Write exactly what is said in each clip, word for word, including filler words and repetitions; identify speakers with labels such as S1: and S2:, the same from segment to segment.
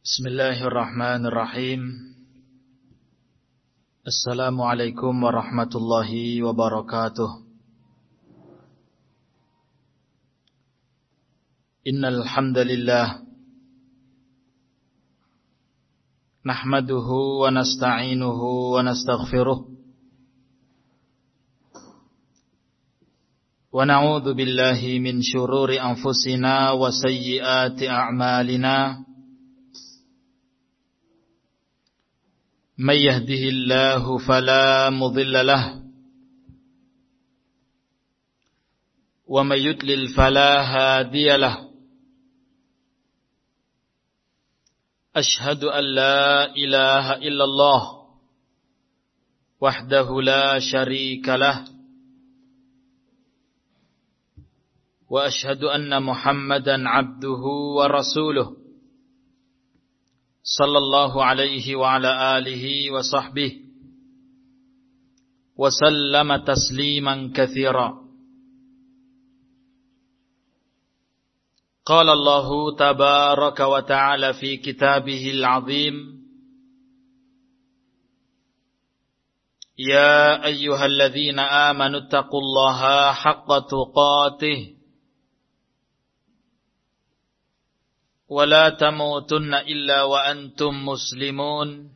S1: Bismillahirrahmanirrahim. Assalamualaikum warahmatullahi wabarakatuh. Innal hamdalillah nahmaduhu wa nasta'inuhu wa nastaghfiruh wa na'udzu billahi min syururi anfusina wa sayyiati a'malina. من يهده الله فلا مضل له ومن يضلل فلا هادي له أشهد أن لا إله إلا الله وحده لا شريك له وأشهد أن محمدا عبده ورسوله صلى الله عليه وعلى آله وصحبه وسلم تسليما كثيرا. قال الله تبارك وتعالى في كتابه العظيم: يا أيها الذين آمنوا اتقوا الله حق تقاته ولا تموتن إلا وأنتم مسلمون.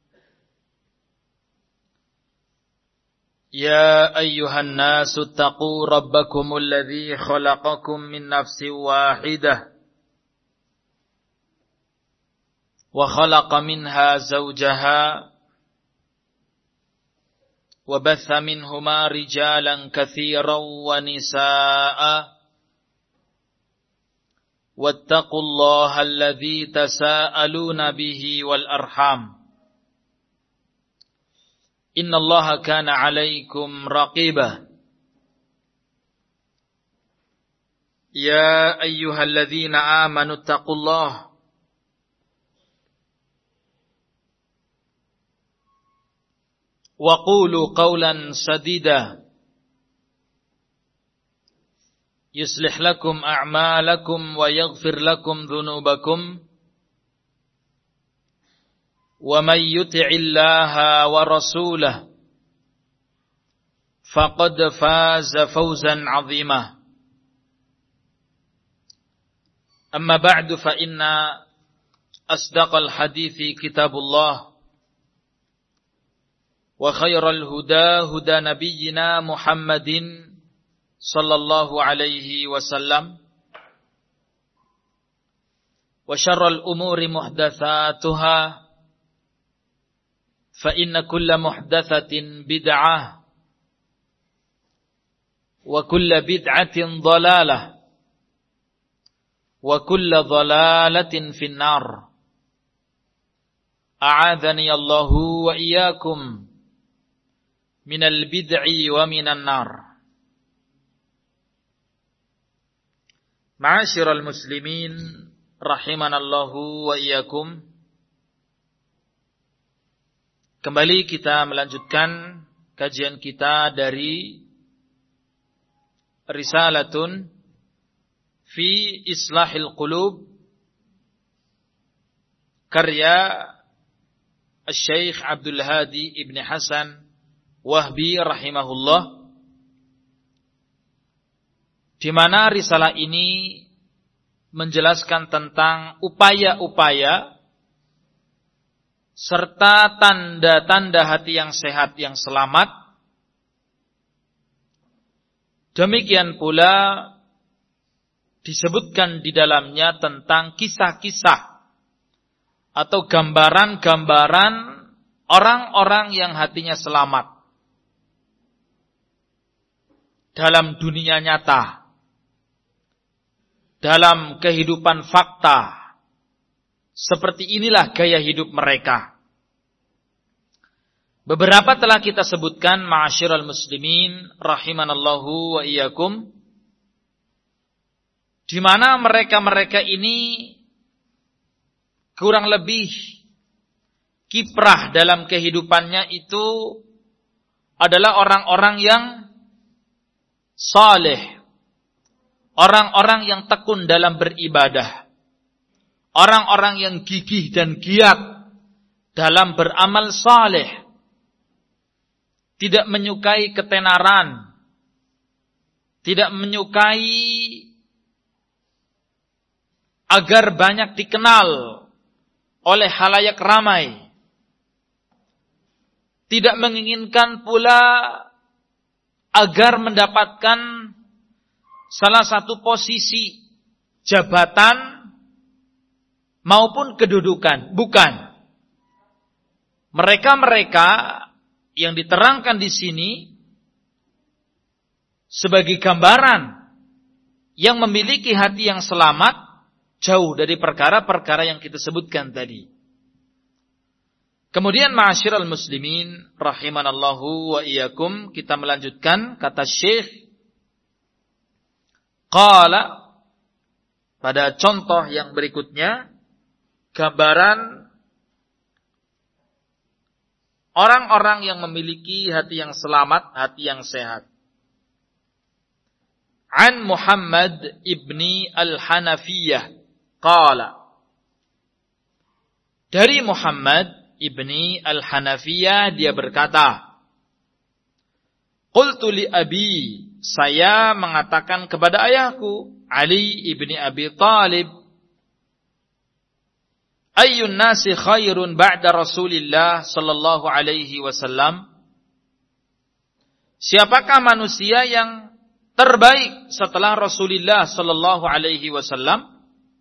S1: يا أيها الناس اتقوا ربكم الذي خلقكم من نفس واحدة وخلق منها زوجها وبث منهما رجالا كثيرا ونساء واتقوا الله الذي تساءلون به والأرحام إن الله كان عليكم رقيبا. يا أيها الذين آمنوا اتقوا الله وقولوا قولا سديدا يصلح لكم أعمالكم ويغفر لكم ذنوبكم ومن يطع الله ورسوله فقد فاز فوزا عظيما. أما بعد فإن أصدق الحديث كتاب الله وخير الهدى هدى نبينا محمد صلى الله عليه وسلم وشر الأمور محدثاتها فإن كل محدثة بدعة وكل بدعة ضلالة وكل ضلالة في النار. أعاذني الله وإياكم من البدع ومن النار. Ma'asyiral muslimin rahimanallahu wa iyyakum. Kembali kita melanjutkan kajian kita dari Risalatun fi Islahil Qulub karya Syekh Abdul Hadi Ibn Hasan Wahbi rahimahullah, di mana risalah ini menjelaskan tentang upaya-upaya serta tanda-tanda hati yang sehat yang selamat. Demikian pula disebutkan di dalamnya tentang kisah-kisah atau gambaran-gambaran orang-orang yang hatinya selamat dalam dunia nyata, dalam kehidupan fakta. Seperti inilah gaya hidup mereka. Beberapa telah kita sebutkan, ma'asyiral muslimin rahimanallahu wa iyyakum, di mana mereka-mereka ini kurang lebih kiprah dalam kehidupannya itu adalah orang-orang yang saleh, orang-orang yang tekun dalam beribadah, orang-orang yang gigih dan giat dalam beramal saleh, tidak menyukai ketenaran, tidak menyukai agar banyak dikenal oleh halayak ramai, tidak menginginkan pula agar mendapatkan salah satu posisi jabatan maupun kedudukan. Bukan. Mereka-mereka yang diterangkan di sini sebagai gambaran yang memiliki hati yang selamat, jauh dari perkara-perkara yang kita sebutkan tadi. Kemudian ma'asyiral muslimin rahimanallahu wa iyyakum, kita melanjutkan kata Syekh, qala, pada contoh yang berikutnya, gambaran orang-orang yang memiliki hati yang selamat, hati yang sehat. An Muhammad ibni al-Hanafiyah qala, dari Muhammad ibni al-Hanafiyah dia berkata, qultu li abi, saya mengatakan kepada ayahku Ali ibni Abi Talib, ayyun nasi khairun ba'da Rasulillah sallallahu alaihi wasallam, siapakah manusia yang terbaik setelah Rasulullah sallallahu alaihi wasallam?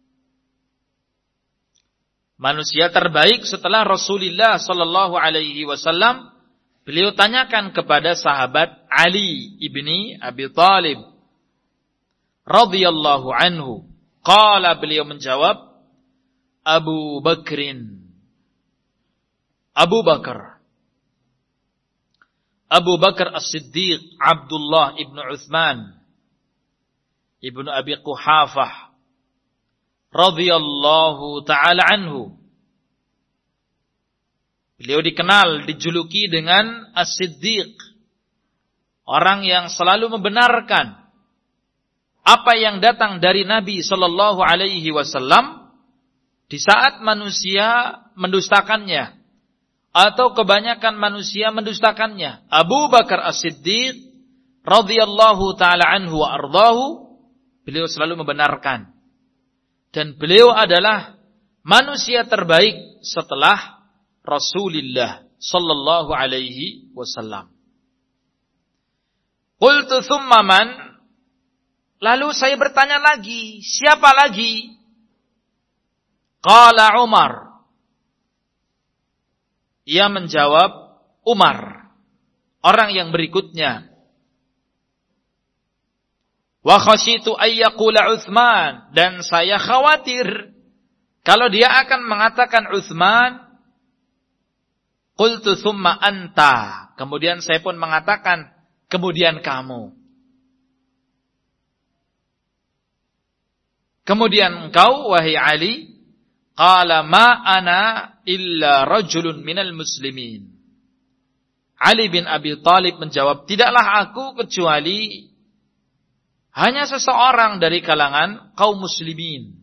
S1: Manusia terbaik setelah Rasulullah sallallahu alaihi wasallam, beliau tanyakan kepada sahabat Ali ibni Abi Talib radhiyallahu anhu. Qala, beliau menjawab, Abu Bakrin, Abu Bakar, Abu Bakar As-Siddiq Abdullah ibnu Uthman ibnu Abi Quhafah radhiyallahu ta'ala anhu. Beliau dikenal, dijuluki dengan As-Siddiq, orang yang selalu membenarkan apa yang datang dari Nabi sallallahu alaihi wasallam di saat manusia mendustakannya atau kebanyakan manusia mendustakannya. Abu Bakar As-Siddiq radhiyallahu ta'ala anhu wa ardahu, beliau selalu membenarkan. Dan beliau adalah manusia terbaik setelah Rasulullah sallallahu alaihi wasallam. Qultu thumma man? Lalu saya bertanya lagi, siapa lagi? Qala Umar. Ia menjawab, Umar, orang yang berikutnya. Wa khasyitu ay yaqula Utsman, dan saya khawatir kalau dia akan mengatakan Utsman. Qultu thumma anta, kemudian saya pun mengatakan, kemudian kamu. Kemudian engkau wahai Ali. Qala ma ana illa rajulun minal muslimin. Ali bin Abi Talib menjawab, tidaklah aku kecuali hanya seseorang dari kalangan kaum muslimin.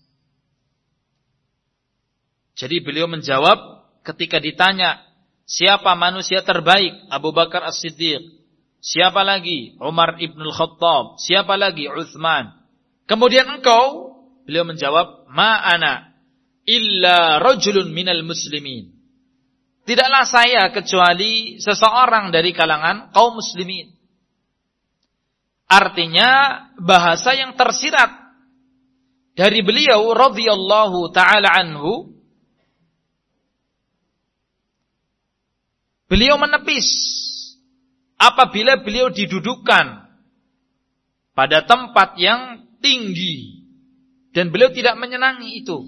S1: Jadi beliau menjawab ketika ditanya, siapa manusia terbaik? Abu Bakar As-Siddiq. Siapa lagi? Umar ibnul Khattab. Siapa lagi? Uthman. Kemudian engkau? Beliau menjawab, ma ana illa rajulun minal muslimin. Tidaklah saya kecuali seseorang dari kalangan kaum muslimin. Artinya bahasa yang tersirat dari beliau radhiyallahu ta'ala anhu, beliau menepis apabila beliau didudukan pada tempat yang tinggi dan beliau tidak menyenangi itu.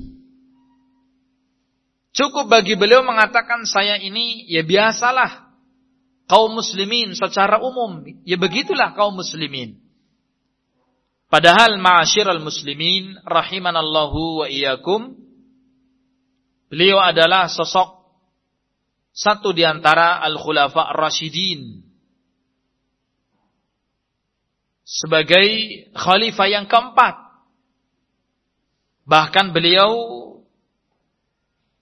S1: Cukup bagi beliau mengatakan, saya ini ya biasalah kaum muslimin secara umum, ya begitulah kaum muslimin. Padahal ma'asyiral muslimin rahimanallahu wa iyyakum, beliau adalah sosok satu di antara al-khulafa ar-rasyidin, sebagai khalifah yang keempat. Bahkan beliau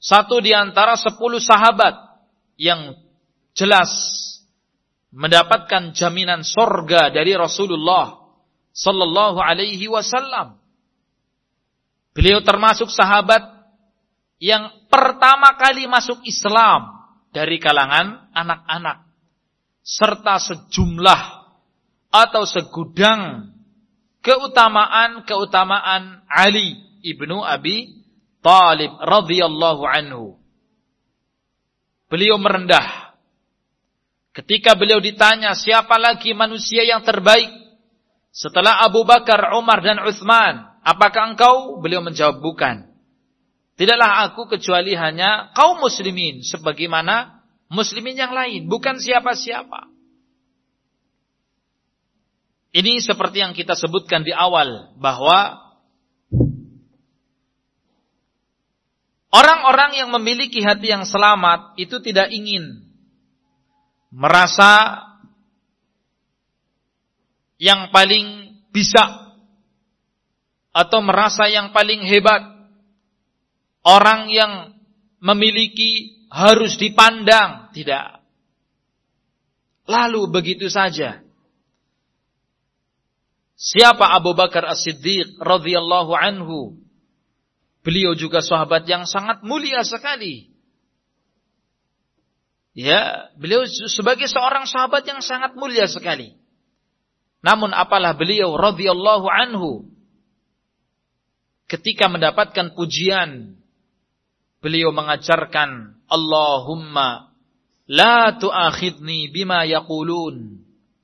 S1: Satu di antara sepuluh sahabat yang jelas mendapatkan jaminan sorga dari Rasulullah sallallahu alaihi wasallam. Beliau termasuk sahabat yang pertama kali masuk Islam dari kalangan anak-anak, serta sejumlah atau segudang keutamaan-keutamaan Ali ibnu Abi Thalib radhiyallahu anhu. Beliau merendah ketika beliau ditanya siapa lagi manusia yang terbaik setelah Abu Bakar, Umar dan Utsman, apakah engkau? Beliau menjawab bukan. Tidaklah aku kecuali hanya kaum muslimin sebagaimana muslimin yang lain, bukan siapa-siapa. Ini seperti yang kita sebutkan di awal, bahwa orang-orang yang memiliki hati yang selamat itu tidak ingin merasa yang paling bisa atau merasa yang paling hebat. Orang yang memiliki harus dipandang, tidak. Lalu begitu saja. Siapa Abu Bakar As-Siddiq radhiyallahu anhu? Beliau juga sahabat yang sangat mulia sekali. Ya, beliau sebagai seorang sahabat yang sangat mulia sekali. Namun apalah beliau radhiyallahu anhu ketika mendapatkan pujian, beliau mengajarkan, Allahumma la tu'akhidni bima yaqulun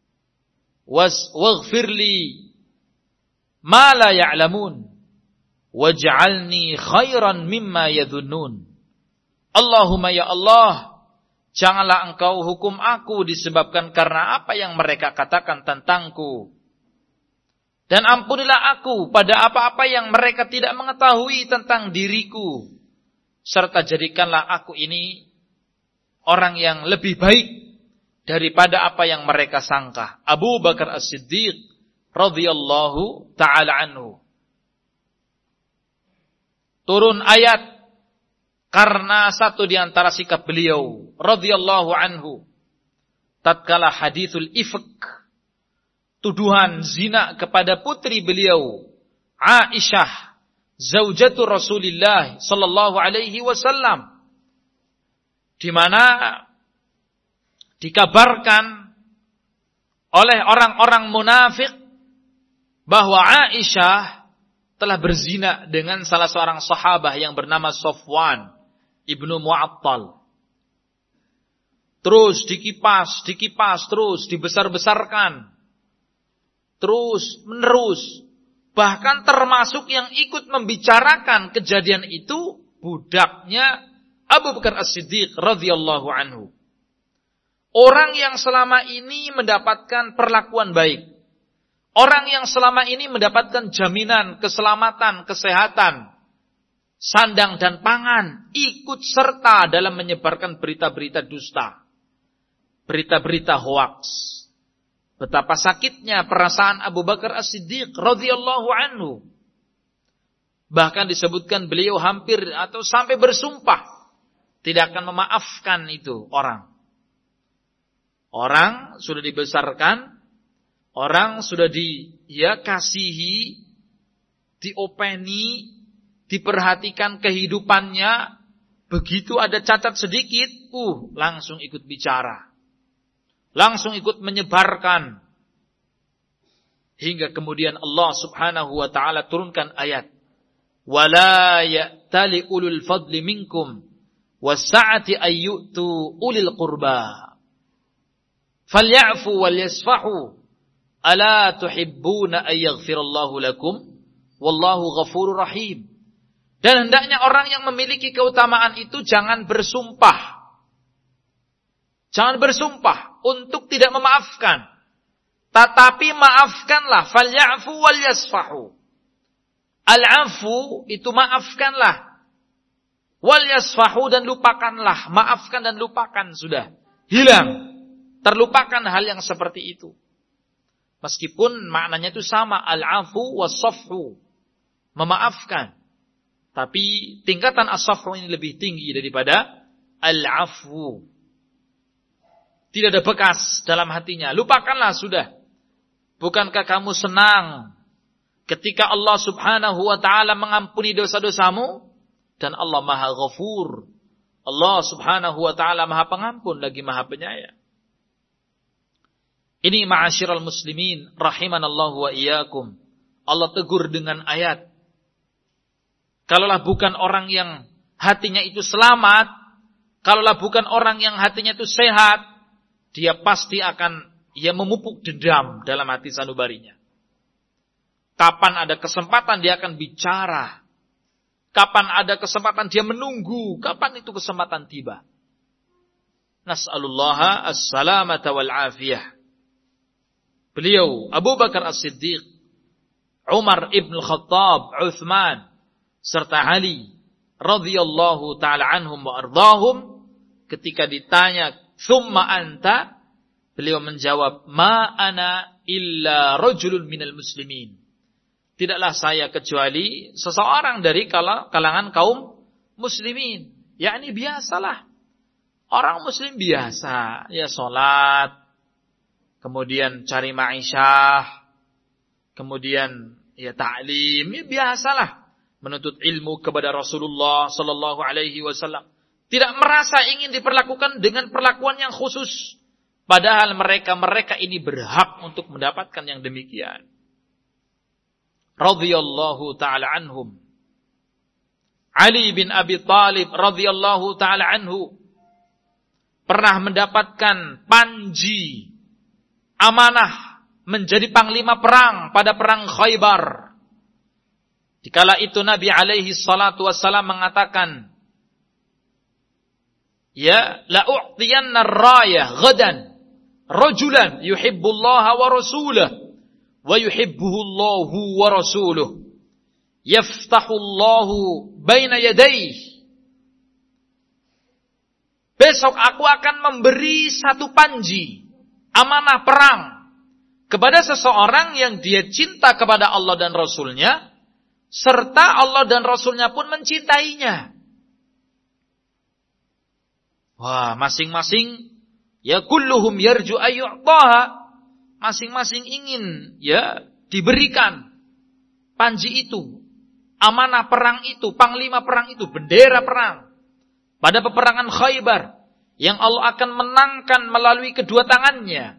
S1: waghfirli ma la ya'lamun waj'alni khairan mimma yadhunnun. Allahumma ya Allah, janganlah engkau hukum aku disebabkan karena apa yang mereka katakan tentangku. Dan ampunilah aku pada apa-apa yang mereka tidak mengetahui tentang diriku. Serta jadikanlah aku ini orang yang lebih baik daripada apa yang mereka sangka. Abu Bakar As-Siddiq radhiyallahu ta'ala anhu. Turun ayat karena satu di antara sikap beliau radhiyallahu anhu tatkala hadithul ifk, tuduhan zina kepada putri beliau Aisyah zaujatu Rasulillah sallallahu alaihi wasallam, di mana dikabarkan oleh orang-orang munafik bahwa Aisyah telah berzina dengan salah seorang sahabat yang bernama Safwan ibnu Mu'attal. Terus dikipas, dikipas, terus dibesar-besarkan, terus menerus. Bahkan termasuk yang ikut membicarakan kejadian itu budaknya Abu Bakar As-Siddiq radhiyallahu anhu. Orang yang selama ini mendapatkan perlakuan baik, orang yang selama ini mendapatkan jaminan keselamatan, kesehatan, sandang dan pangan, ikut serta dalam menyebarkan berita-berita dusta, berita-berita hoaks. Betapa sakitnya perasaan Abu Bakar As-Siddiq radhiyallahu anhu. Bahkan disebutkan beliau hampir atau sampai bersumpah tidak akan memaafkan itu orang. Orang sudah dibesarkan, orang sudah di ya kasihi, diopeni, diperhatikan kehidupannya, begitu ada cacat sedikit, uh langsung ikut bicara. Langsung ikut menyebarkan. Hingga kemudian Allah subhanahu wa ta'ala turunkan ayat. وَلَا يَأْتَلِ أُولُو الْفَضْلِ مِنْكُمْ وَالسَّعَةِ أَنْ يُؤْتُوا أُولِي الْقُرْبَى فَلْيَعْفُوا وَلْيَصْفَحُوا أَلَا تُحِبُّونَ أَنْ يَغْفِرَ اللَّهُ لَكُمْ وَاللَّهُ غَفُورٌ رَحِيمٌ. Dan hendaknya orang yang memiliki keutamaan itu jangan bersumpah. Jangan bersumpah untuk tidak memaafkan. Tetapi maafkanlah. Falyafu wal yasfahu. Al-afu itu maafkanlah. Wal yasfahu dan lupakanlah. Maafkan dan lupakan sudah. Hilang. Terlupakan hal yang seperti itu. Meskipun maknanya itu sama. Al-afu was safhu. Memaafkan. Tapi tingkatan as-safhu ini lebih tinggi daripada al-afwu. Tidak ada bekas dalam hatinya. Lupakanlah sudah. Bukankah kamu senang ketika Allah subhanahu wa ta'ala mengampuni dosa-dosamu? Dan Allah maha ghafur. Allah subhanahu wa ta'ala maha pengampun lagi maha penyayang. Ini ma'asyiral muslimin rahimanallahu wa iyyakum. Allah tegur dengan ayat. Kalaulah bukan orang yang hatinya itu selamat, kalaulah bukan orang yang hatinya itu sehat, dia pasti akan ia memupuk dendam dalam hati sanubarinya. Kapan ada kesempatan dia akan bicara. Kapan ada kesempatan dia menunggu. Kapan itu kesempatan tiba. Nas'alullaha as-salamata wal afiyah. Beliau Abu Bakar As-Siddiq, Umar ibn Khattab, Uthman, serta Ali radhiyallahu ta'ala anhum wa ardahum, ketika ditanya, "Tsumma anta?" beliau menjawab, "Ma ana illa rajulun minal muslimin." Tidaklah saya kecuali seseorang dari kalangan kaum muslimin. Yakni biasalah. Orang muslim biasa. Ya sholat. Kemudian cari ma'isyah. Kemudian ya ta'lim. Ya biasalah. Menuntut ilmu kepada Rasulullah sallallahu alaihi wasallam. Tidak merasa ingin diperlakukan dengan perlakuan yang khusus. Padahal mereka-mereka ini berhak untuk mendapatkan yang demikian. Radhiyallahu ta'ala anhum. Ali bin Abi Thalib radhiyallahu ta'ala anhu pernah mendapatkan panji amanah menjadi panglima perang pada perang Khaybar. Dikala itu Nabi alaihi salatu wassalam mengatakan, "Ya la u'tiyanna ar-rayah ghadan rajulan yuhibbullaha wa rasulahu wa yuhibbuhu Allahu wa rasuluhu yaftahu Allahu baina yadayhi." Besok aku akan memberi satu panji amanah perang kepada seseorang yang dia cinta kepada Allah dan Rasulnya, serta Allah dan Rasulnya pun mencintainya. Wah, masing-masing ya kulluhum yarju ayyu'taha. Masing-masing ingin ya diberikan panji itu, amanah perang itu, panglima perang itu, bendera perang pada peperangan Khaybar yang Allah akan menangkan melalui kedua tangannya.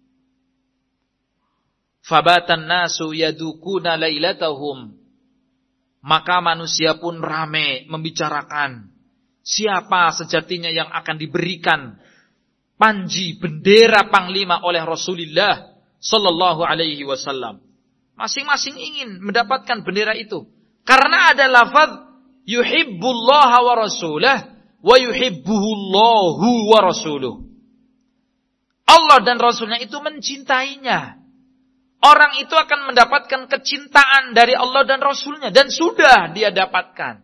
S1: Fabatan nasu yadukuna lailatahum. Maka manusia pun rame membicarakan siapa sejatinya yang akan diberikan panji bendera panglima oleh Rasulullah sallallahu alaihi wasallam. Masing-masing ingin mendapatkan bendera itu karena ada lafaz yuhibbullaha wa rasulah wa yuhibbuhullahu wa rasuluh. Allah dan Rasulnya itu mencintainya. Orang itu akan mendapatkan kecintaan dari Allah dan Rasulnya. Dan sudah dia dapatkan.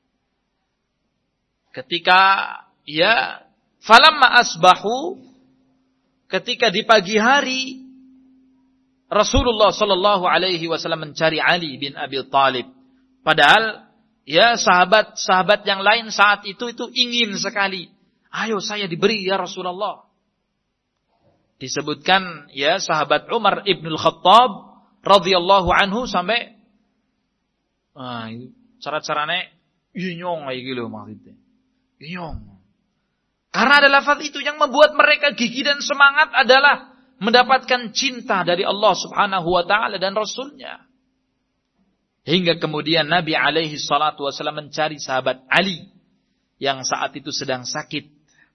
S1: Ketika ya falamma asbahu, ketika di pagi hari Rasulullah sallallahu alaihi wasallam mencari Ali bin Abi Thalib. Padahal ya sahabat-sahabat yang lain saat itu itu ingin sekali, ayo saya diberi ya Rasulullah. Disebutkan ya sahabat Umar ibn Khattab radhiyallahu anhu sampai ah cara-carane inyong kayak gitu maksudnya. Inyong. Karena ada lafaz itu yang membuat mereka gigih dan semangat adalah mendapatkan cinta dari Allah Subhanahu wa taala dan Rasulnya. Hingga kemudian Nabi alaihi salatu wasallam mencari sahabat Ali yang saat itu sedang sakit.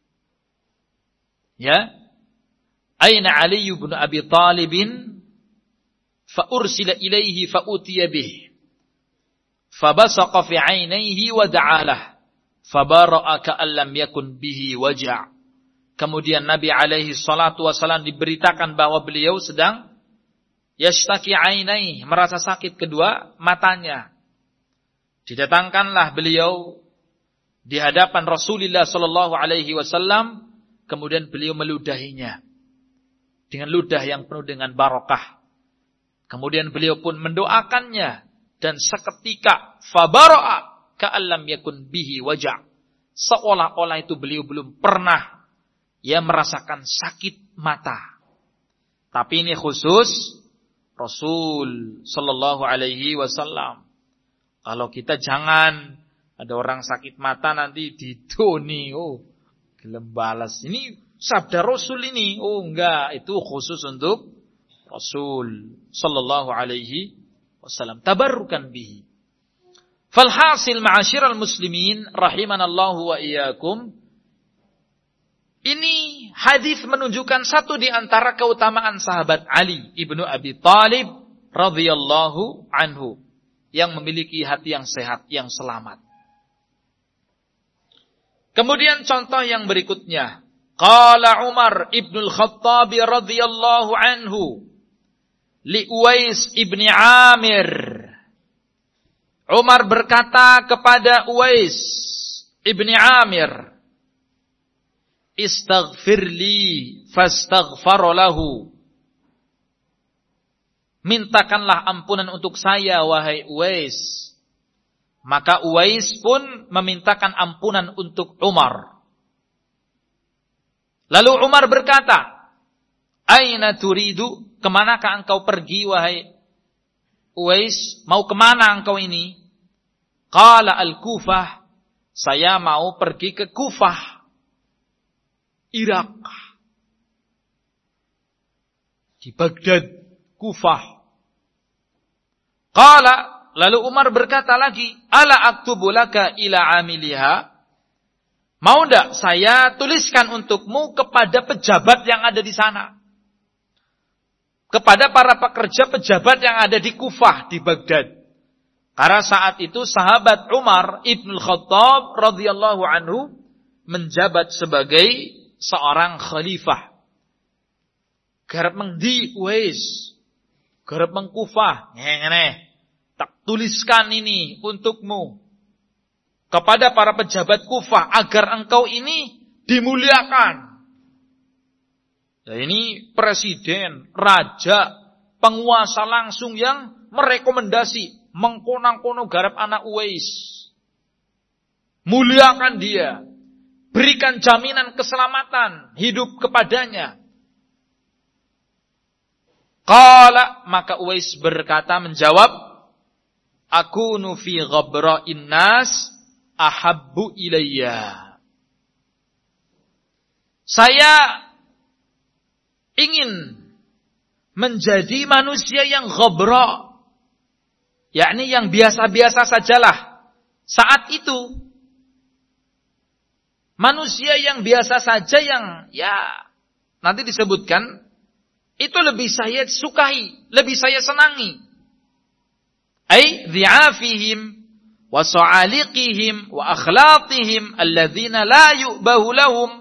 S1: Ya. Aina Ali bin Abi Thalib? Fa ursila ilaihi fa utiya bih. Fa basaqa fi 'ainaihi wa da'alah. Fa bara'a ka'an lam yakun bihi waja'. Kemudian Nabi alaihi salatu wasallam diberitakan bahwa beliau sedang yashtaki 'ainaihi, merasa sakit kedua matanya. Didatangkanlah beliau di hadapan Rasulullah sallallahu alaihi wasallam, kemudian beliau meludahinya dengan ludah yang penuh dengan barakah. Kemudian beliau pun mendoakannya dan seketika fabara'a ka'allam yakun bihi waja'. Seolah-olah itu beliau belum pernah ya merasakan sakit mata. Tapi ini khusus Rasul sallallahu alaihi wasallam. Kalau kita jangan, ada orang sakit mata nanti didoni, oh gelem balas. Ini sabda Rasul ini. Oh enggak, itu khusus untuk Rasul sallallahu alaihi wasallam. Tabarrukan bihi. Falhasil ma'asyiral muslimin rahimanallahu wa iyyakum. Ini hadis menunjukkan satu di antara keutamaan sahabat Ali ibnu Abi Thalib radhiyallahu anhu yang memiliki hati yang sehat, yang selamat. Kemudian contoh yang berikutnya, qala Umar ibnul Khattab radhiyallahu anhu li Uwais ibni Amir. Umar berkata kepada Uwais ibni Amir, istaghfirli fastaghfar lahu. Mintakanlah ampunan untuk saya wahai Uwais. Maka Uwais pun memintakan ampunan untuk Umar. Lalu Umar berkata, aina turidu? Kemanakah engkau pergi wahai Uwais? Mau kemana engkau ini? Qala al-Kufah. Saya mau pergi ke Kufah, Irak. Di Baghdad, Kufah. Qala, lalu Umar berkata lagi, ala aktubu laka ila amiliha? Mau enggak saya tuliskan untukmu kepada pejabat yang ada di sana? Kepada para pekerja pejabat yang ada di Kufah, di Baghdad. Karena saat itu sahabat Umar ibnul Khattab radhiyallahu anhu menjabat sebagai seorang khalifah. Garap mengdi Uwais, garap mengkufah, ngene, tak tuliskan ini untukmu kepada para pejabat Kufah agar engkau ini dimuliakan. Nah, ini presiden, raja, penguasa langsung yang merekomendasi mengkonang-kono garap anak Uwais. Muliakan dia, berikan jaminan keselamatan hidup kepadanya. Qala, maka Uwais berkata menjawab, akunu fi ghabra'in nas ahabbu ilayya. Saya ingin menjadi manusia yang ghabra, yakni yang biasa-biasa sajalah. Saat itu manusia yang biasa saja, yang ya nanti disebutkan, itu lebih saya sukai, lebih saya senangi. Ai dhi'afihim wa su'aliqihim wa akhlaqihim alladzina la yu'bahu lahum.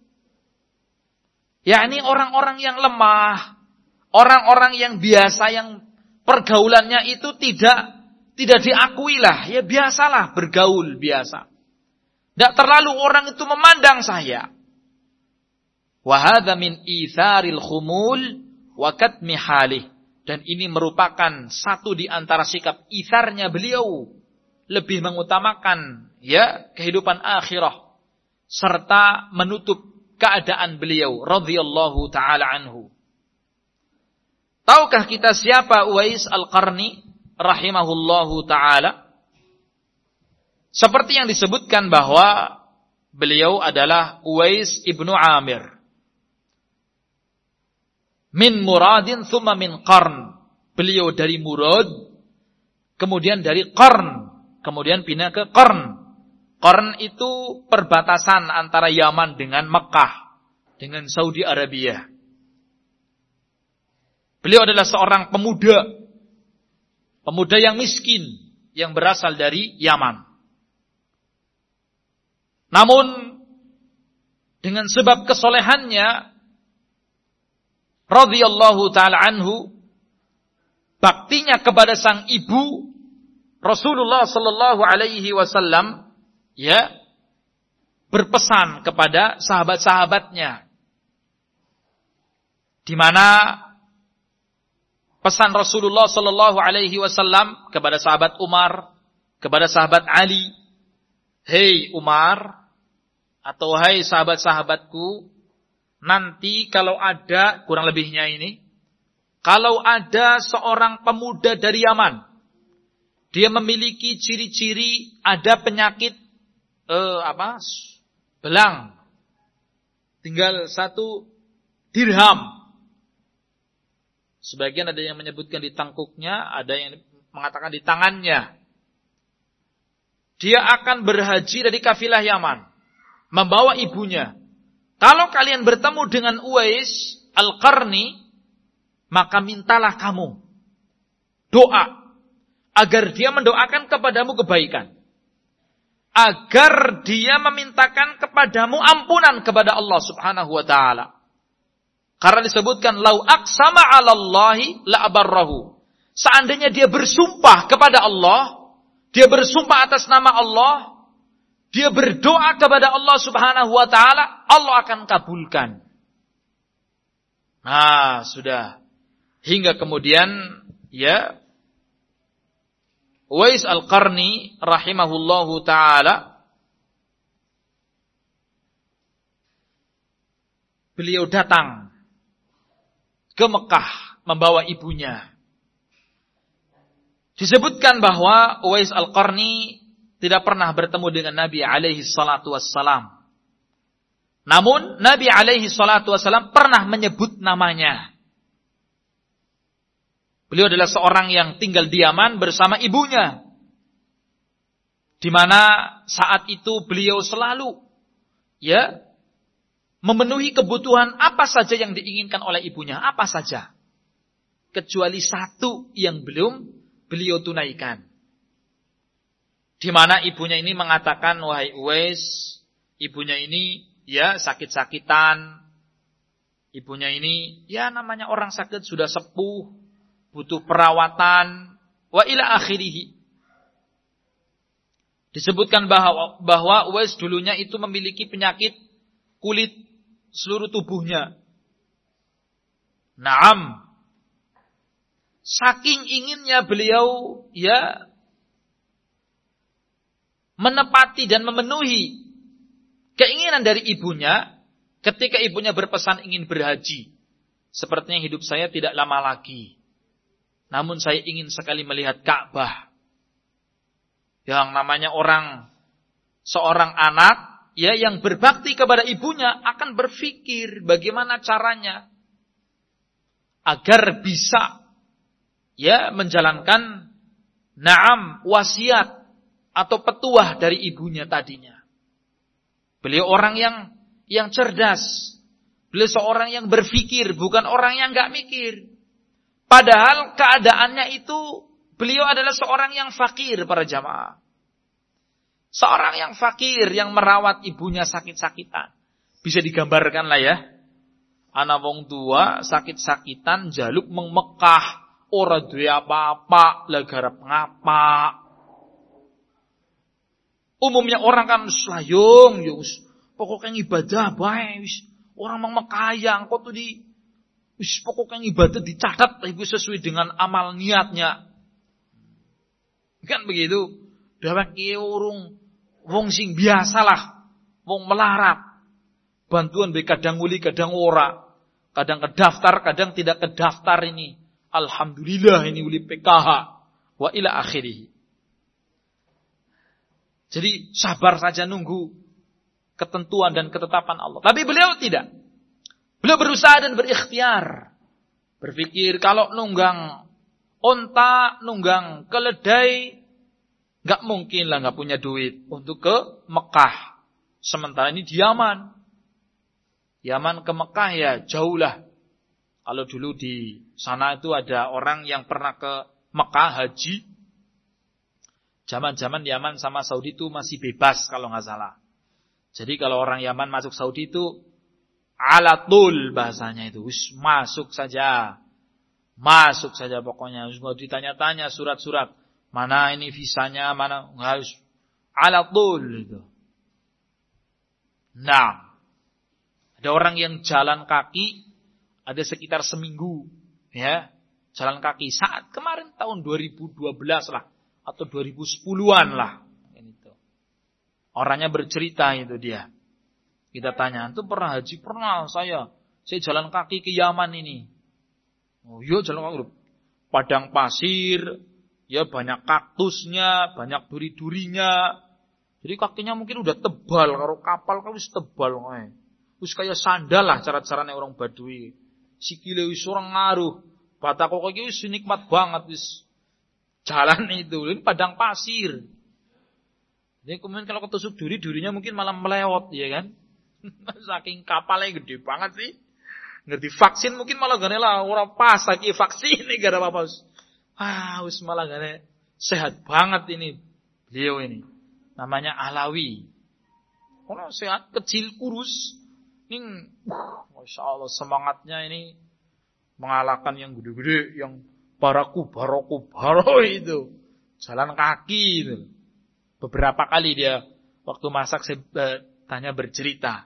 S1: yakni orang-orang yang lemah, orang-orang yang biasa, yang pergaulannya itu tidak tidak diakui lah, ya biasalah bergaul biasa. Tidak terlalu orang itu memandang saya. Wa hadza min itsaril khumul wa katmi halih. Dan ini merupakan satu di antara sikap itsarnya beliau, lebih mengutamakan ya kehidupan akhirah serta menutup keadaan beliau radhiyallahu taala anhu. Tahukah kita siapa Uwais Al-Qarni rahimahullahu taala? Seperti yang disebutkan bahwa beliau adalah Uwais ibnu Amir. Min muradin thumma min qarn. Beliau dari murad, kemudian dari qarn, kemudian pindah ke qarn. Qarn itu perbatasan antara Yaman dengan Mekah, dengan Saudi Arabia. Beliau adalah seorang pemuda, pemuda yang miskin, yang berasal dari Yaman. Namun, dengan sebab kesolehannya, radhiyallahu ta'ala anhu, baktinya kepada sang ibu, Rasulullah sallallahu alaihi wasallam, ya, berpesan kepada sahabat-sahabatnya, di mana pesan Rasulullah sallallahu alaihi wasallam kepada sahabat Umar, kepada sahabat Ali, "Hei Umar, atau hai sahabat-sahabatku, nanti kalau ada," kurang lebihnya ini, "kalau ada seorang pemuda dari Yaman, dia memiliki ciri-ciri ada penyakit eh, apa? belang, tinggal satu dirham." Sebagian ada yang menyebutkan di tangkuknya, ada yang mengatakan di tangannya. Dia akan berhaji dari kafilah Yaman, membawa ibunya. Kalau kalian bertemu dengan Uwais Al-Qarni, maka mintalah kamu doa agar dia mendoakan kepadamu kebaikan, agar dia memintakan kepadamu ampunan kepada Allah Subhanahu wa taala. Karena disebutkan lau aqsama 'alallahi la abarrahu. Seandainya dia bersumpah kepada Allah, dia bersumpah atas nama Allah, dia berdoa kepada Allah Subhanahu wa taala, Allah akan kabulkan. Nah, sudah. Hingga kemudian ya Uwais Al-Qarni rahimahullahu taala, beliau datang ke Mekah membawa ibunya. Disebutkan bahwa Uwais Al-Qarni tidak pernah bertemu dengan Nabi alaihi salatu wassalam. Namun Nabi alaihi salatu wassalam pernah menyebut namanya. Beliau adalah seorang yang tinggal di Yaman bersama ibunya, di mana saat itu beliau selalu ya memenuhi kebutuhan apa saja yang diinginkan oleh ibunya, apa saja, kecuali satu yang belum beliau tunaikan. Di mana ibunya ini mengatakan, "Wahai Uwais," ibunya ini ya sakit-sakitan. Ibunya ini ya namanya orang sakit, sudah sepuh, butuh perawatan, wa ila akhirih. Disebutkan bahwa bahwa Uwais dulunya itu memiliki penyakit kulit seluruh tubuhnya. Naam. Saking inginnya beliau ya menepati dan memenuhi keinginan dari ibunya ketika ibunya berpesan ingin berhaji. Sepertinya hidup saya tidak lama lagi, namun saya ingin sekali melihat Ka'bah. Yang namanya orang, seorang anak ya yang berbakti kepada ibunya akan berpikir bagaimana caranya agar bisa ya menjalankan naam wasiat atau petuah dari ibunya tadinya. Beliau orang yang yang cerdas. Beliau seorang yang berpikir, bukan orang yang enggak mikir. Padahal keadaannya itu beliau adalah seorang yang fakir para jamaah. Seorang yang fakir yang merawat ibunya sakit-sakitan. Bisa digambarkan lah ya. Anak wong tua sakit-sakitan jaluk meng Mekah, ora duwe apa-apa, lah garap ngapa. Umumnya orang kan slayung, ya wis pokoknya ibadah bae wis. Orang meng Mekah ya engko tuh di wis pokoknya ibadah dicatat ibu sesuai dengan amal niatnya. Kan begitu. Dawek ki urung wong sing biasalah, wong melarat. Bantuan be kadang uli kadang ora. Kadang kedaftar, kadang tidak kedaftar ini. Alhamdulillah ini uli P K H. Wa ila akhirih. Jadi sabar saja nunggu ketentuan dan ketetapan Allah. Tapi beliau tidak. Beliau berusaha dan berikhtiar. Berpikir kalau nunggang onta, nunggang keledai, gak mungkin lah gak punya duit untuk ke Mekah. Sementara ini di Yaman. Yaman ke Mekah ya jauh lah. Kalau dulu di sana itu ada orang yang pernah ke Mekah haji. Zaman-zaman Yaman sama Saudi itu masih bebas kalau gak salah. Jadi kalau orang Yaman masuk Saudi itu alatul bahasanya itu. Wis masuk saja. Masuk saja pokoknya. Wis mau ditanya-tanya surat-surat. Mana ini visanya, mana harus alatul itu. Nah, ada orang yang jalan kaki ada sekitar seminggu, ya, jalan kaki saat kemarin tahun dua ribu dua belas lah atau dua ribu sepuluhan lah. Itu. Orangnya bercerita itu dia. Kita tanya, "Antum pernah haji?" "Pernah saya. Saya jalan kaki ke Yaman ini." "Oh iya, jalan kaki." Padang pasir, ya banyak kaktusnya, banyak duri-durinya. Jadi kakinya mungkin udah tebal, karo kapal kan wis tebal kae. Wis kaya sandal lah cara-carane orang Badui. Sikile wis ora ngaruh. Batako kok iki wis nikmat banget wis. Jalan itu, ini padang pasir. Jadi kemudian kalau ketusuk duri, durinya mungkin malah melewat, ya kan? Saking kapalnya gede banget sih. Ngerti vaksin mungkin malah gane lah ora pas lagi vaksin ini gara apa. Ah, wis malah gane sehat banget ini beliau ini. Namanya Alawi. Ono sehat, kecil, kurus. Ning Masya Allah semangatnya ini mengalahkan yang gede-gede, yang baraku baroku baro itu. Jalan kaki itu. Beberapa kali dia waktu masak saya eh, tanya bercerita.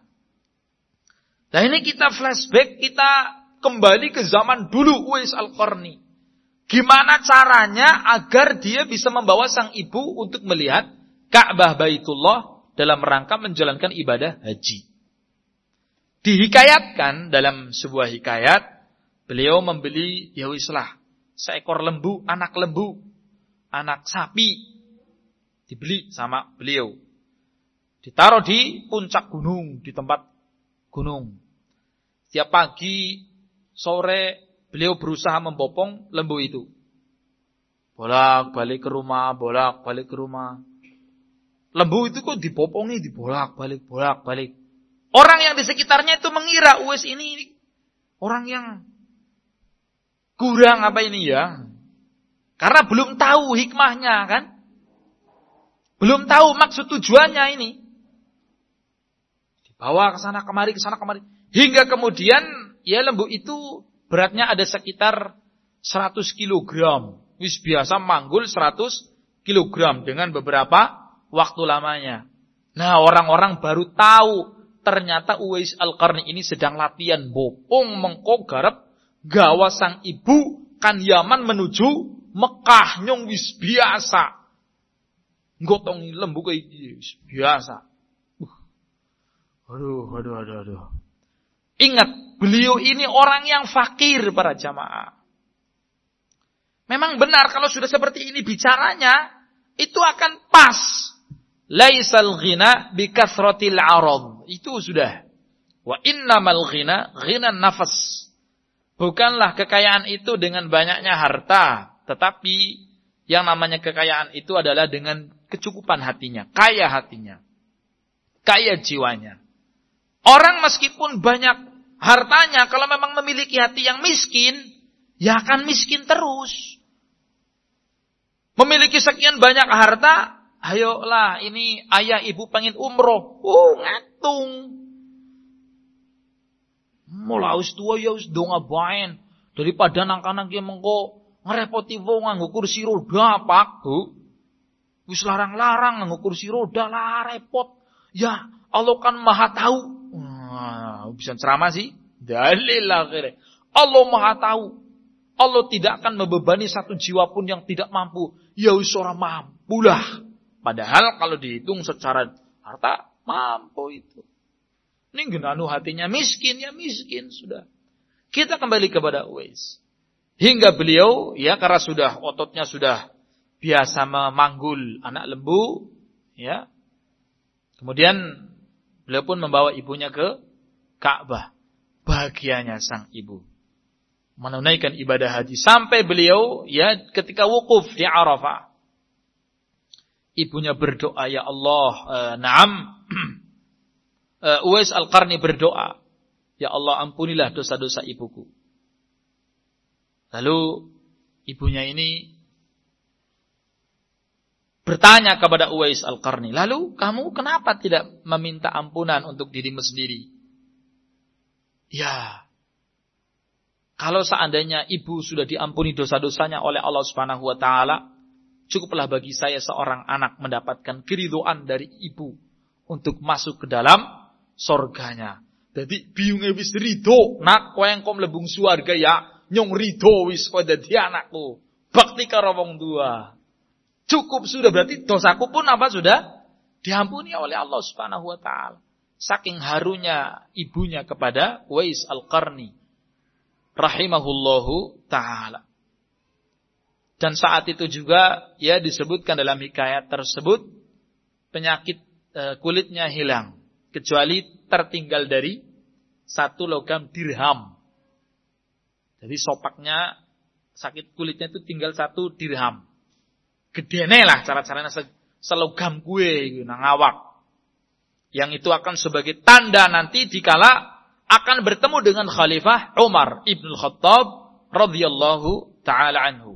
S1: Nah ini kita flashback, kita kembali ke zaman dulu Uwais Al-Qarni. Gimana caranya agar dia bisa membawa sang ibu untuk melihat Ka'bah Baitullah dalam rangka menjalankan ibadah haji. Dihikayatkan dalam sebuah hikayat, beliau membeli, ya wislah, seekor lembu, anak lembu, anak sapi, dibeli sama beliau. Ditaruh di puncak gunung, di tempat gunung. Setiap pagi, sore, beliau berusaha membopong lembu itu. Bolak-balik ke rumah, bolak-balik ke rumah. Lembu itu kok dibopongi, dibolak-balik, bolak-balik. Orang yang di sekitarnya itu mengira Uwais ini orang yang kurang apa ini ya. Karena belum tahu hikmahnya kan. Belum tahu maksud tujuannya ini. Dibawa ke sana kemari, ke sana kemari. Hingga kemudian ya lembu itu beratnya ada sekitar seratus kilogram. Wis biasa manggul seratus kilogram dengan beberapa waktu lamanya. Nah orang-orang baru tahu ternyata Uwais Al-Qarni ini sedang latihan bopong mengko garep gawa sang ibu kan Yaman menuju Mekah nyong wis biasa. Gotong lembu kayak wis biasa. Uh. Aduh, aduh, aduh, aduh. Ingat, beliau ini orang yang fakir para jamaah. Memang benar kalau sudah seperti ini bicaranya, itu akan pas. Laisal ghina bi kathratil arad. Itu sudah. Wa innamal ghina ghinan nafas. Bukanlah kekayaan itu dengan banyaknya harta, tetapi yang namanya kekayaan itu adalah dengan kecukupan hatinya, kaya hatinya, kaya jiwanya. Orang meskipun banyak hartanya, kalau memang memiliki hati yang miskin, ya akan miskin terus. Memiliki sekian banyak harta, ayolah ini ayah ibu pengen umroh, oh ngatung. Mulai wis tua ya wis do ngapain daripada nang-nang ki mengko ngerepoti wong nganggo kursi roda Pak Bu. Wis larang-larang nganggo kursi roda lah repot. Ya Allah kan Maha tahu. Wah, bisa ceramah sih. Dalil akhirnya. Allah Maha tahu. Allah tidak akan membebani satu jiwa pun yang tidak mampu. Ya wis ora mampulah. Padahal kalau dihitung secara harta mampu itu. Ini genanu hatinya miskin, ya miskin sudah. Kita kembali kepada Uwais. Hingga beliau, ya karena sudah ototnya sudah biasa memanggul anak lembu, ya. Kemudian beliau pun membawa ibunya ke Ka'bah. Bahagianya sang ibu menunaikan ibadah haji sampai beliau, ya ketika wukuf di Arafah. Ibunya berdoa, ya Allah, uh, na'am. Uh, Uwais Al-Qarni berdoa, ya Allah ampunilah dosa-dosa ibuku. Lalu ibunya ini bertanya kepada Uwais Al-Qarni, lalu kamu kenapa tidak meminta ampunan untuk dirimu sendiri? Ya, kalau seandainya ibu sudah diampuni dosa-dosanya oleh Allah Subhanahu wa taala, cukuplah bagi saya seorang anak mendapatkan keridhaan dari ibu untuk masuk ke dalam sorganya. Jadi biungnya wis ridho, nak kowe engko mlebung swarga ya, nyong ridho wis kowe dadi anakku. Bakti karo wong tua. Cukup sudah berarti dosaku pun apa sudah diampuni oleh Allah Subhanahu wa taala. Saking harunya ibunya kepada Uwais Al-Qarni rahimahullahu taala. Dan saat itu juga ya disebutkan dalam hikayat tersebut penyakit e, kulitnya hilang kecuali tertinggal dari satu logam dirham. Jadi sopaknya sakit kulitnya itu tinggal satu dirham. Gedene lah cara-caranya selogam kue nang awak. Yang itu akan sebagai tanda nanti dikala akan bertemu dengan Khalifah Umar Ibn Khattab radhiyallahu taala anhu.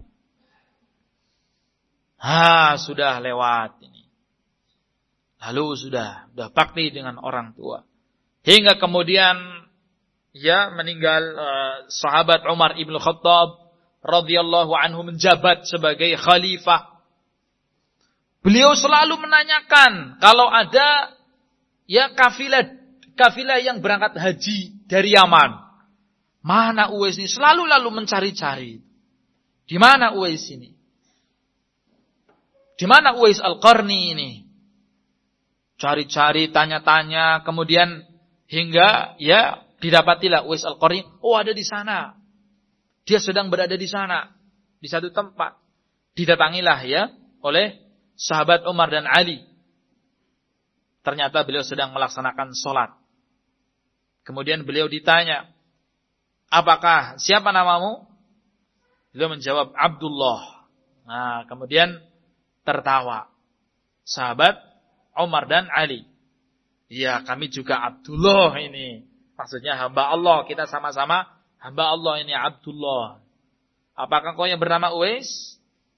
S1: Ha, sudah lewat ini. Lalu sudah, sudah bakti dengan orang tua. Hingga kemudian ya meninggal uh, sahabat Umar Ibn Khattab radhiyallahu anhu menjabat sebagai khalifah. Beliau selalu menanyakan kalau ada ya kafilah kafilah yang berangkat haji dari Yaman. Mana Uwais ini? Selalu lalu mencari-cari. Di mana Uwais ini? Di mana Uwais Al-Qarni ini? Cari-cari, tanya-tanya, kemudian hingga ya didapatilah Uwais Al-Qarni. Oh, ada di sana. Dia sedang berada di sana, di satu tempat. Didatangilah ya oleh sahabat Umar dan Ali. Ternyata beliau sedang melaksanakan sholat. Kemudian beliau ditanya, apakah siapa namamu? Beliau menjawab Abdullah. Nah, kemudian tertawa sahabat Umar dan Ali. Iya, kami juga Abdullah ini. Maksudnya hamba Allah, kita sama-sama hamba Allah ini Abdullah. Apakah kau yang bernama Uwais?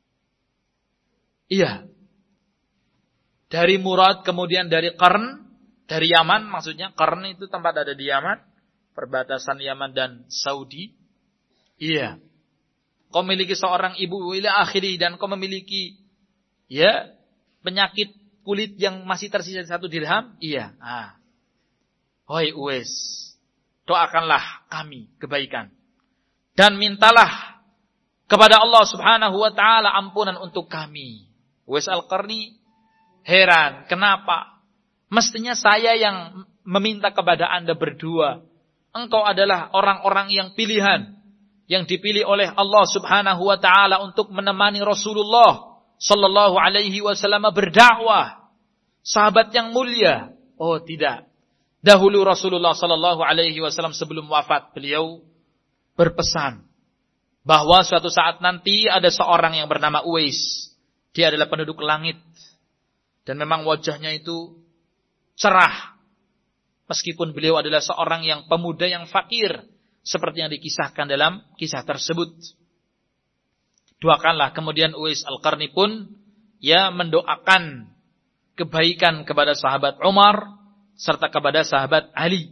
S1: Iya. Dari Murad, kemudian dari Qarn, dari Yaman, maksudnya Qarn itu tempat ada di Yaman, perbatasan Yaman dan Saudi. Iya. Kau memiliki seorang ibu ila akhiri dan kau memiliki ya penyakit kulit yang masih tersisa satu dirham? Iya. Ah. Hoi Uwais, doakanlah kami kebaikan dan mintalah kepada Allah Subhanahu wa taala ampunan untuk kami. Uwais Al-Qarni heran, kenapa? Mestinya saya yang meminta kepada Anda berdua. Engkau adalah orang-orang yang pilihan, yang dipilih oleh Allah Subhanahu wa taala untuk menemani Rasulullah sallallahu alaihi wasallam berdakwah. Sahabat yang mulia. Oh, tidak. Dahulu Rasulullah sallallahu alaihi wasallam sebelum wafat, beliau berpesan bahwa suatu saat nanti ada seorang yang bernama Uwais. Dia adalah penduduk langit. Dan memang wajahnya itu cerah. Meskipun beliau adalah seorang yang pemuda yang fakir. Seperti yang dikisahkan dalam kisah tersebut. Doakanlah. Kemudian Uwais Al-Qarni pun ya mendoakan kebaikan kepada sahabat Umar. Serta kepada sahabat Ali.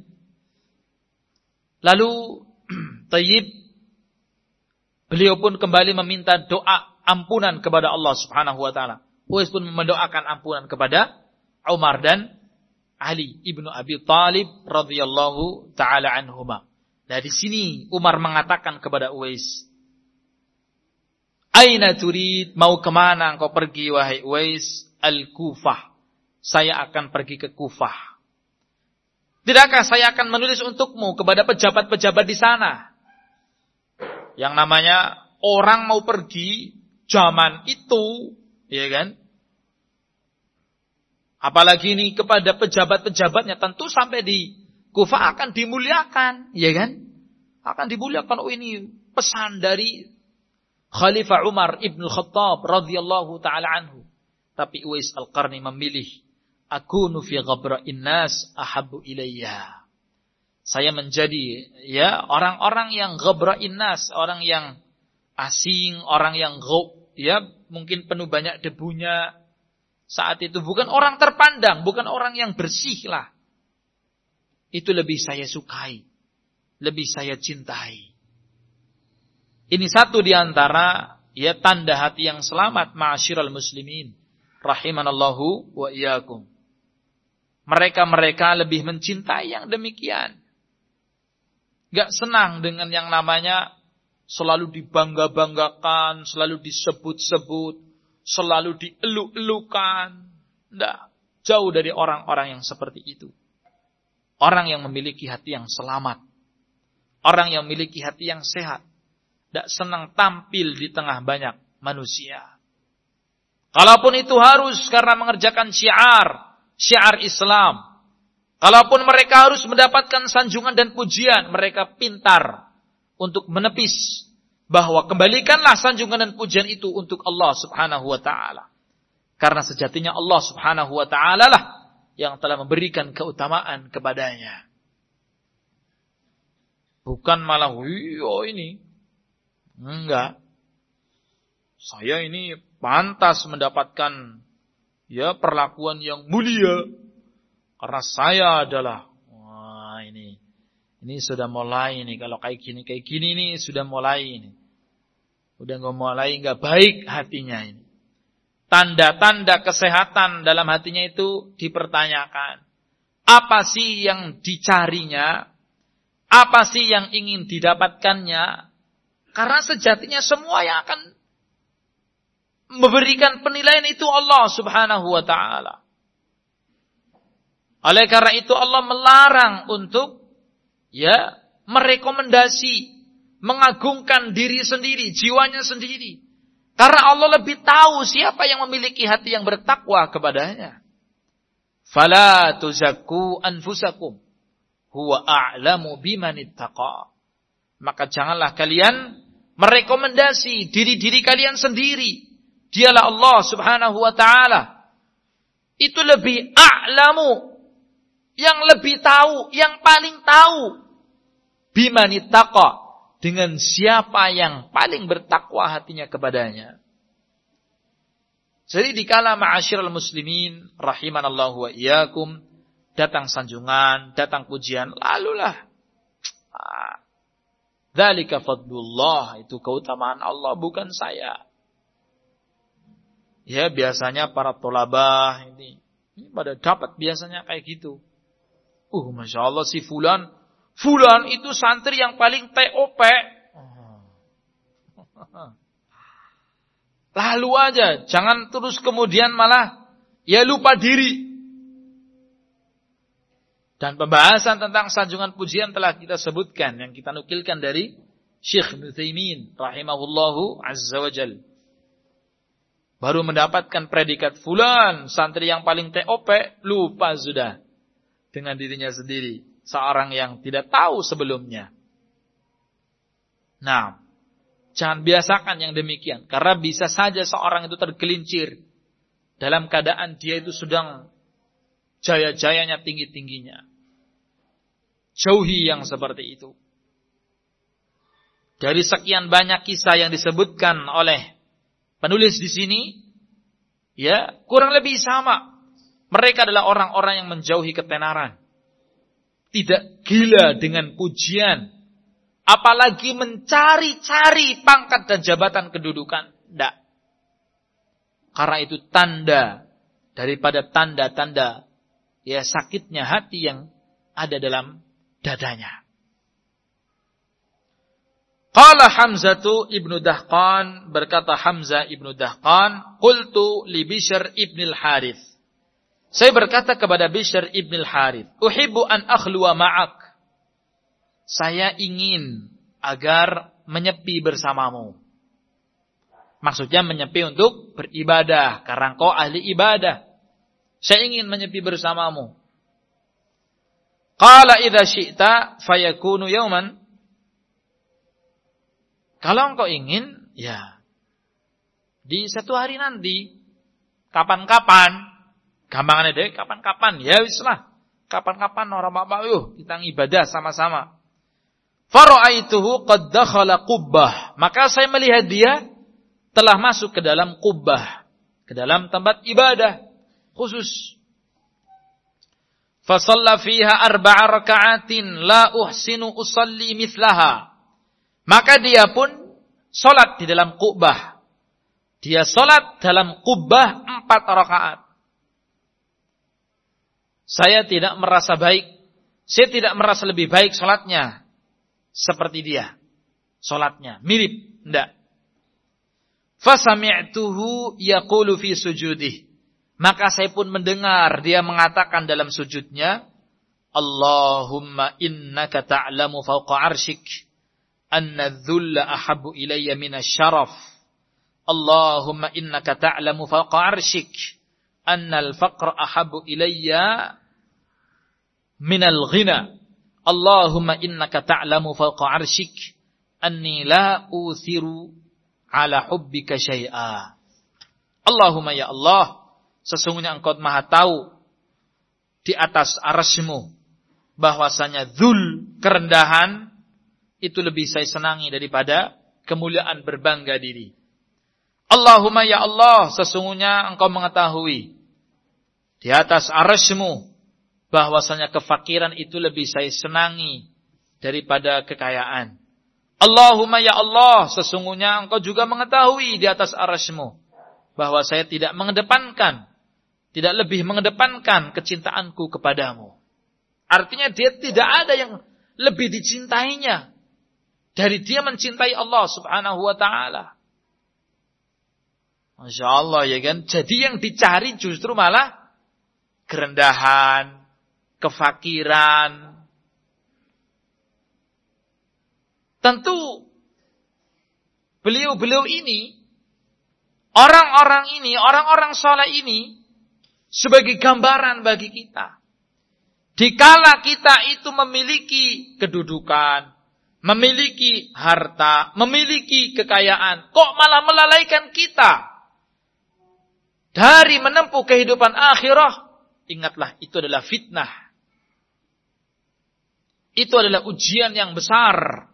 S1: Lalu Tayyib. Beliau pun kembali meminta doa ampunan kepada Allah Subhanahu wa taala. Uwais pun mendoakan ampunan kepada Umar dan Ali ibnu Abi Thalib radhiyallahu taala anhuma. Nah, di sini Umar mengatakan kepada Uwais, "Aina turid? Mau kemana engkau pergi wahai Uwais?" Al-Kufah. Saya akan pergi ke Kufah. Tidakkah saya akan menulis untukmu kepada pejabat-pejabat di sana? Yang namanya orang mau pergi zaman itu, ya kan? Apalagi ini kepada pejabat-pejabatnya, tentu sampai di Kufah akan dimuliakan, ya kan? Akan dimuliakan. Oh, ini pesan dari Khalifah Umar Ibn Khattab radhiyallahu taala anhu. Tapi Uwais Al-Qarni memilih, akunu fi ghabra'in nas ahabbu ilayya. Saya menjadi ya orang-orang yang ghabra'in nas, orang yang asing, orang yang ghab, ya mungkin penuh banyak debunya. Saat itu bukan orang terpandang, bukan orang yang bersih lah. Itu lebih saya sukai, lebih saya cintai. Ini satu di antara ya tanda hati yang selamat, ma'asyiral muslimin, rahimanallahu wa iyyakum. Mereka-mereka lebih mencintai yang demikian. Gak senang dengan yang namanya selalu dibangga-banggakan, selalu disebut-sebut, selalu dieluk-elukan. Nggak. Jauh dari orang-orang yang seperti itu. Orang yang memiliki hati yang selamat. Orang yang memiliki hati yang sehat. Tidak senang tampil di tengah banyak manusia. Kalaupun itu harus karena mengerjakan syiar. Syiar Islam. Kalaupun mereka harus mendapatkan sanjungan dan pujian. Mereka pintar untuk menepis. Bahwa kembalikanlah sanjungan dan pujian itu untuk Allah subhanahu wa ta'ala. Karena sejatinya Allah subhanahu wa ta'ala lah yang telah memberikan keutamaan kepadanya. Bukan malah, iya ini. Enggak. Saya ini pantas mendapatkan ya perlakuan yang mulia. Karena saya adalah, wah ini. Ini sudah mulai nih, kalau kayak gini, kayak gini nih sudah mulai ini. Udah nggak mulai nggak baik hatinya ini. Tanda-tanda kesehatan dalam hatinya itu dipertanyakan. Apa sih yang dicarinya? Apa sih yang ingin didapatkannya? Karena sejatinya semua yang akan memberikan penilaian itu Allah subhanahu wa ta'ala. Oleh karena itu Allah melarang untuk ya merekomendasi, mengagungkan diri sendiri, jiwanya sendiri. Karena Allah lebih tahu siapa yang memiliki hati yang bertakwa kepadanya. Fala tuzakku anfusakum huwa a'lamu bimanittaqa. Maka janganlah kalian merekomendasi diri-diri kalian sendiri. Dialah Allah subhanahu wa ta'ala. Itu lebih a'lamu. Yang lebih tahu, yang paling tahu. Bimanittaqa. Dengan siapa yang paling bertakwa hatinya kepadanya. Jadi dikala ma'asyiral muslimin rahimanallahu wa iyyakum, datang sanjungan, datang pujian, lalulah ah, dzalika fadlullah, itu keutamaan Allah bukan saya. Ya biasanya para tolabah ini, ini pada dapat biasanya kayak gitu. Uh, Masya Allah si fulan Fulan itu santri yang paling T O P. Lalu aja, jangan terus kemudian malah ya lupa diri. Dan pembahasan tentang sanjungan pujian telah kita sebutkan, yang kita nukilkan dari Syekh Ibnu Utsaimin rahimahullahu azza wa jal. Baru mendapatkan predikat fulan santri yang paling T O P, lupa sudah dengan dirinya sendiri. Seorang yang tidak tahu sebelumnya. Nah, jangan biasakan yang demikian. Karena bisa saja seorang itu tergelincir. Dalam keadaan dia itu sedang jaya-jayanya tinggi-tingginya. Jauhi yang seperti itu. Dari sekian banyak kisah yang disebutkan oleh penulis di sini, ya kurang lebih sama. Mereka adalah orang-orang yang menjauhi ketenaran. Tidak gila dengan pujian. Apalagi mencari-cari pangkat dan jabatan kedudukan. Tidak. Karena itu tanda daripada tanda-tanda ya sakitnya hati yang ada dalam dadanya. Qala Hamzatu ibnu Dahqan, berkata Hamzah ibnu Dahqan, qultu li Bishr ibnil Harith. Saya berkata kepada Bishr ibn al-Harith, uhibbu an akhluwa ma'ak. Saya ingin agar menyepi bersamamu. Maksudnya menyepi untuk beribadah, karena engkau ahli ibadah. Saya ingin menyepi bersamamu. Qala idza syi'ta fayakunu yauman. Kalau engkau ingin, ya di satu hari nanti, kapan-kapan. Gampangannya deh, kapan-kapan, ya wislah. Kapan-kapan orang bapak, yuk kita ibadah sama-sama. Fara'aituhu qad dakhala qubbah. Maka saya melihat dia telah masuk ke dalam qubbah, ke dalam tempat ibadah khusus. Fa shalla fiha arba'a raka'atin la uhsinu usalli mithlaha. Maka dia pun salat di dalam qubbah. Dia salat dalam qubbah empat rakaat. Saya tidak merasa baik. Saya tidak merasa lebih baik salatnya seperti dia. Salatnya mirip, enggak. Fasami'tuhu yaqulu fi sujudih. Maka saya pun mendengar dia mengatakan dalam sujudnya, Allahumma innaka ta'lamu fawqa arsyik anna dhulla ahabbu ilayya minasyaraf. Allahumma innaka ta'lamu fawqa arsyik anna al-faqra ahabbu ilayya minal ghina. Allahumma innaka ta'lamu fawqa arsyik anni la uthiru ala hubbika syai'a. Allahumma ya Allah, sesungguhnya engkau maha tahu di atas arasy-Mu bahwasanya dzul, kerendahan, itu lebih saya senangi daripada kemuliaan berbangga diri. Allahumma ya Allah, sesungguhnya engkau mengetahui di atas arasy-Mu bahwasanya kefakiran itu lebih saya senangi daripada kekayaan. Allahumma ya Allah, sesungguhnya engkau juga mengetahui di atas arasy-Mu bahwa saya tidak mengedepankan, tidak lebih mengedepankan kecintaanku kepadamu. Artinya dia tidak ada yang lebih dicintainya dari dia mencintai Allah subhanahu wa ta'ala. Masya Allah ya kan. Jadi yang dicari justru malah kerendahan, kefakiran. Tentu beliau-beliau ini, orang-orang ini, orang-orang saleh ini sebagai gambaran bagi kita. Dikala kita itu memiliki kedudukan, memiliki harta, memiliki kekayaan, kok malah melalaikan kita dari menempuh kehidupan akhirah, ingatlah itu adalah fitnah. Itu adalah ujian yang besar.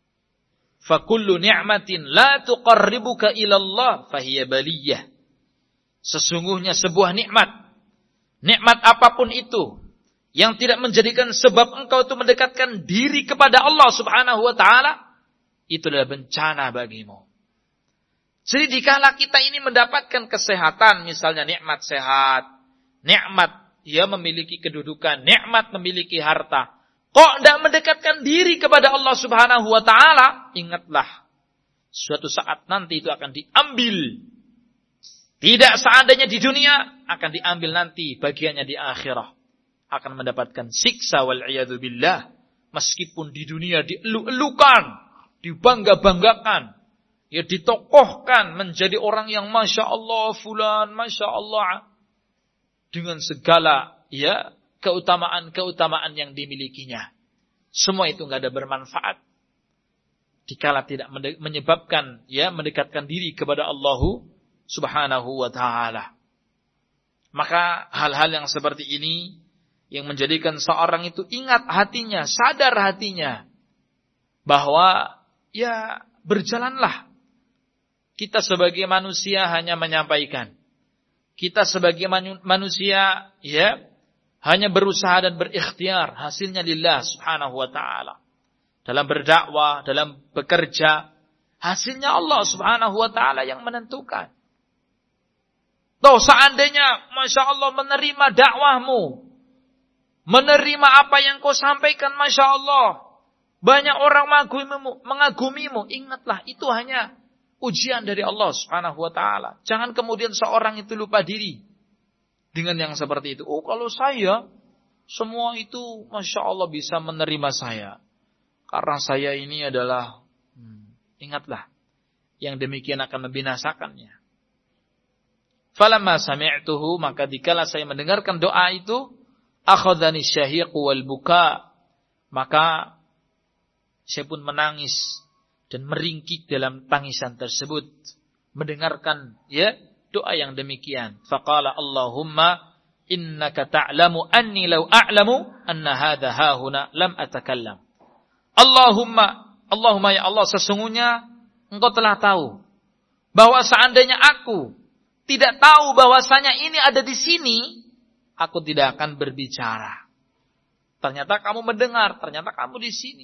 S1: Fakullu ni'matin la tuqarribuka ilallah fahiya baliyah. Sesungguhnya sebuah nikmat, nikmat apapun itu, yang tidak menjadikan sebab engkau itu mendekatkan diri kepada Allah subhanahu wa ta'ala, itu adalah bencana bagimu. Jadi dikala kita ini mendapatkan kesehatan, misalnya nikmat sehat, nikmat ya memiliki kedudukan, nikmat memiliki harta, kok tidak mendekatkan diri kepada Allah subhanahu wa ta'ala, ingatlah, suatu saat nanti itu akan diambil. Tidak seandainya di dunia, akan diambil nanti bagiannya di akhirah. Akan mendapatkan siksa wal'iyadu billah. Meskipun di dunia dielu-elukan, dibangga-banggakan, ya ditokohkan menjadi orang yang Masya Allah fulan, Masya Allah, dengan segala ya keutamaan-keutamaan yang dimilikinya. Semua itu enggak ada bermanfaat dikala tidak menyebabkan ya mendekatkan diri kepada Allah subhanahu wa ta'ala. Maka hal-hal yang seperti ini yang menjadikan seorang itu ingat hatinya, sadar hatinya bahwa ya berjalanlah. Kita sebagai manusia hanya menyampaikan. Kita sebagai manusia ya hanya berusaha dan berikhtiar, hasilnya lillah subhanahu wa ta'ala. Dalam berdakwah, dalam bekerja, hasilnya Allah subhanahu wa ta'ala yang menentukan. Tuh seandainya Masya Allah menerima dakwahmu, menerima apa yang kau sampaikan, Masya Allah, banyak orang mengagumimu, mengagumimu, ingatlah itu hanya ujian dari Allah subhanahu wa ta'ala. Jangan kemudian seorang itu lupa diri dengan yang seperti itu. Oh kalau saya, semua itu Masya Allah bisa menerima saya. Karena saya ini adalah, hmm, ingatlah, yang demikian akan membinasakannya. Falamma sami'tuhu, maka dikala saya mendengarkan doa itu, akhadhani syahiq wal buka, maka saya pun menangis dan meringkik dalam tangisan tersebut mendengarkan ya doa yang demikian. Faqala Allahumma innaka ta'lamu anni law a'lamu anna hadha hahuna lam atakallam. Allahumma, Allahumma ya Allah, sesungguhnya engkau telah tahu bahwa seandainya aku tidak tahu bahwasanya ini ada di sini, aku tidak akan berbicara. Ternyata kamu mendengar, ternyata kamu di sini.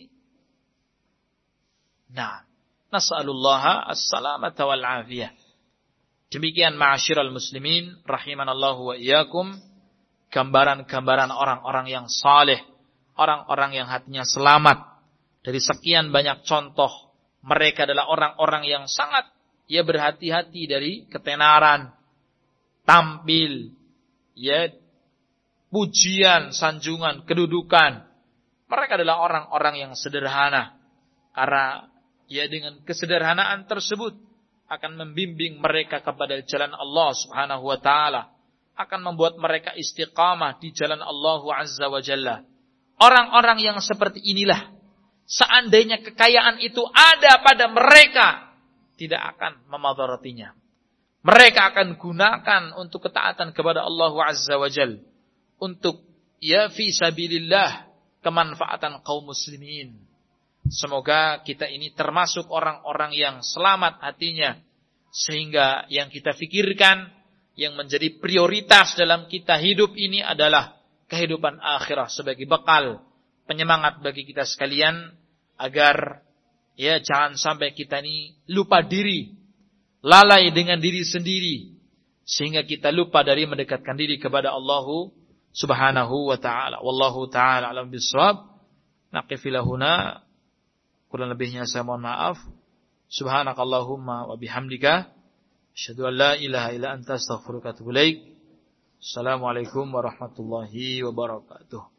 S1: Nah, nas'alullaha as-salamata wal afiyah. Demikian ma'asyiral muslimin rahimanallahu wa iyyakum, gambaran-gambaran orang-orang yang saleh, orang-orang yang hatinya selamat. Dari sekian banyak contoh, mereka adalah orang-orang yang sangat ya berhati-hati dari ketenaran, tampil, ya pujian, sanjungan, kedudukan. Mereka adalah orang-orang yang sederhana. Karena ya dengan kesederhanaan tersebut akan membimbing mereka kepada jalan Allah Subhanahu wa taala, akan membuat mereka istiqamah di jalan Allah Azza wa Jalla. Orang-orang yang seperti inilah, seandainya kekayaan itu ada pada mereka, tidak akan memadaratinya. Mereka akan gunakan untuk ketaatan kepada Allah Azza wa Jalla, untuk ya fi sabilillah, kemanfaatan kaum muslimin. Semoga kita ini termasuk orang-orang yang selamat hatinya, sehingga yang kita fikirkan, yang menjadi prioritas dalam kita hidup ini adalah kehidupan akhirah sebagai bekal, penyemangat bagi kita sekalian, agar ya jangan sampai kita ini lupa diri, lalai dengan diri sendiri, sehingga kita lupa dari mendekatkan diri kepada Allah Subhanahu wa ta'ala. Wallahu ta'ala alam bisawab. Naqifilahuna. Kurang lebihnya saya mohon maaf. Subhanakallahumma wa bihamdika asyhadu an la ilaha illa anta astaghfiruka wa atubu ilaik. Assalamualaikum warahmatullahi wabarakatuh.